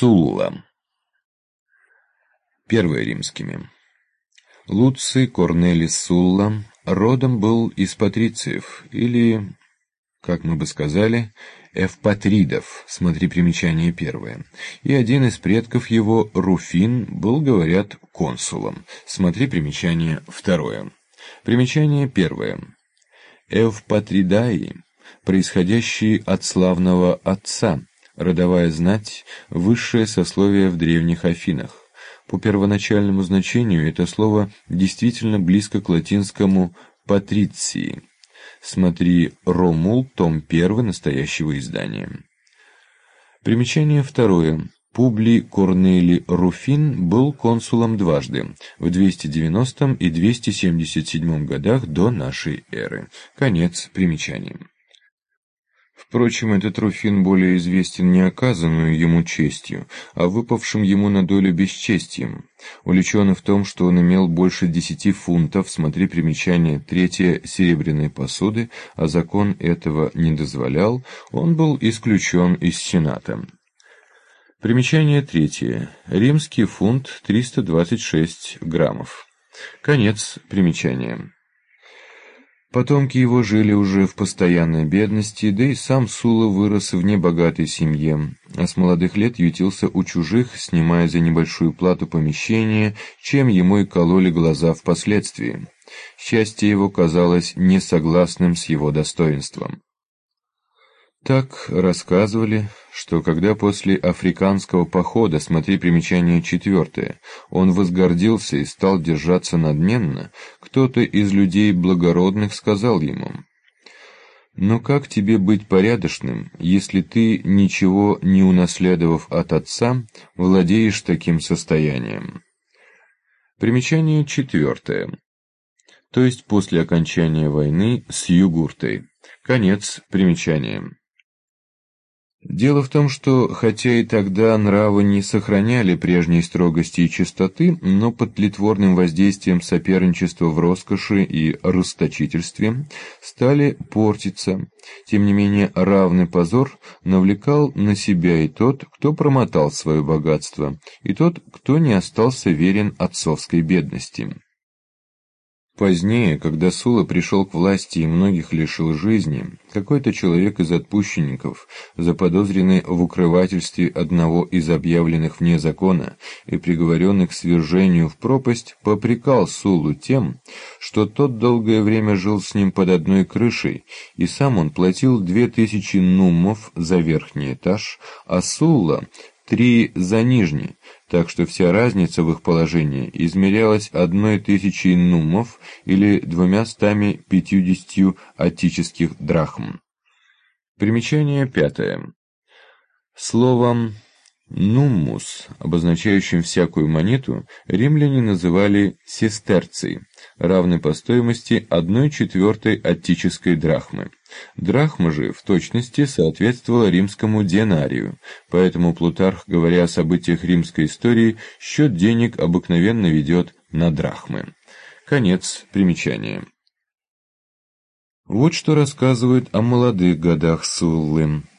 Сулла. Первое римскими. Луций Корнелий Сулла родом был из патрициев, или, как мы бы сказали, эвпатридов, смотри примечание первое, и один из предков его, Руфин, был, говорят, консулом, смотри примечание второе. Примечание первое. Эвпатридаи, происходящие от славного отца, родовая знать, высшее сословие в древних Афинах. По первоначальному значению это слово действительно близко к латинскому «патриции». Смотри Ромул, том 1 настоящего издания. Примечание второе. Публий Корнелий Руфин был консулом дважды, в 290 и 277 годах до нашей эры. Конец примечания. Впрочем, этот Руфин более известен не оказанную ему честью, а выпавшим ему на долю бесчестием. Уличен в том, что он имел больше 10 фунтов, смотри примечание 3 серебряной посуды, а закон этого не дозволял, он был исключен из Сената. Примечание 3. Римский фунт 326 граммов. Конец примечания. Потомки его жили уже в постоянной бедности, да и сам Сулла вырос в небогатой семье, а с молодых лет ютился у чужих, снимая за небольшую плату помещение, чем ему и кололи глаза впоследствии. Счастье его казалось несогласным с его достоинством. Так рассказывали, что когда после африканского похода, смотри примечание 4, он возгордился и стал держаться надменно, кто-то из людей благородных сказал ему: «Но как тебе быть порядочным, если ты, ничего не унаследовав от отца, владеешь таким состоянием?» Примечание 4. То есть после окончания войны с Югуртой. Конец примечания. Дело в том, что, хотя и тогда нравы не сохраняли прежней строгости и чистоты, но под тлетворным воздействием соперничества в роскоши и расточительстве стали портиться. Тем не менее, равный позор навлекал на себя и тот, кто промотал свое богатство, и тот, кто не остался верен отцовской бедности. Позднее, когда Сулла пришел к власти и многих лишил жизни, какой-то человек из отпущенников, заподозренный в укрывательстве одного из объявленных вне закона и приговоренный к свержению в пропасть, попрекал Суллу тем, что тот долгое время жил с ним под одной крышей, и сам он платил 2000 нуммов за верхний этаж, а Сулла 3 за нижний, так что вся разница в их положении измерялась 1000 нуммов или 250 аттических драхм. Примечание 5. Словом «нуммус», обозначающим всякую монету, римляне называли сестерций, равной по стоимости 1/4 аттической драхмы. Драхма же в точности соответствовала римскому денарию, поэтому Плутарх, говоря о событиях римской истории, счет денег обыкновенно ведет на драхмы. Конец примечания. Вот что рассказывают о молодых годах Суллы.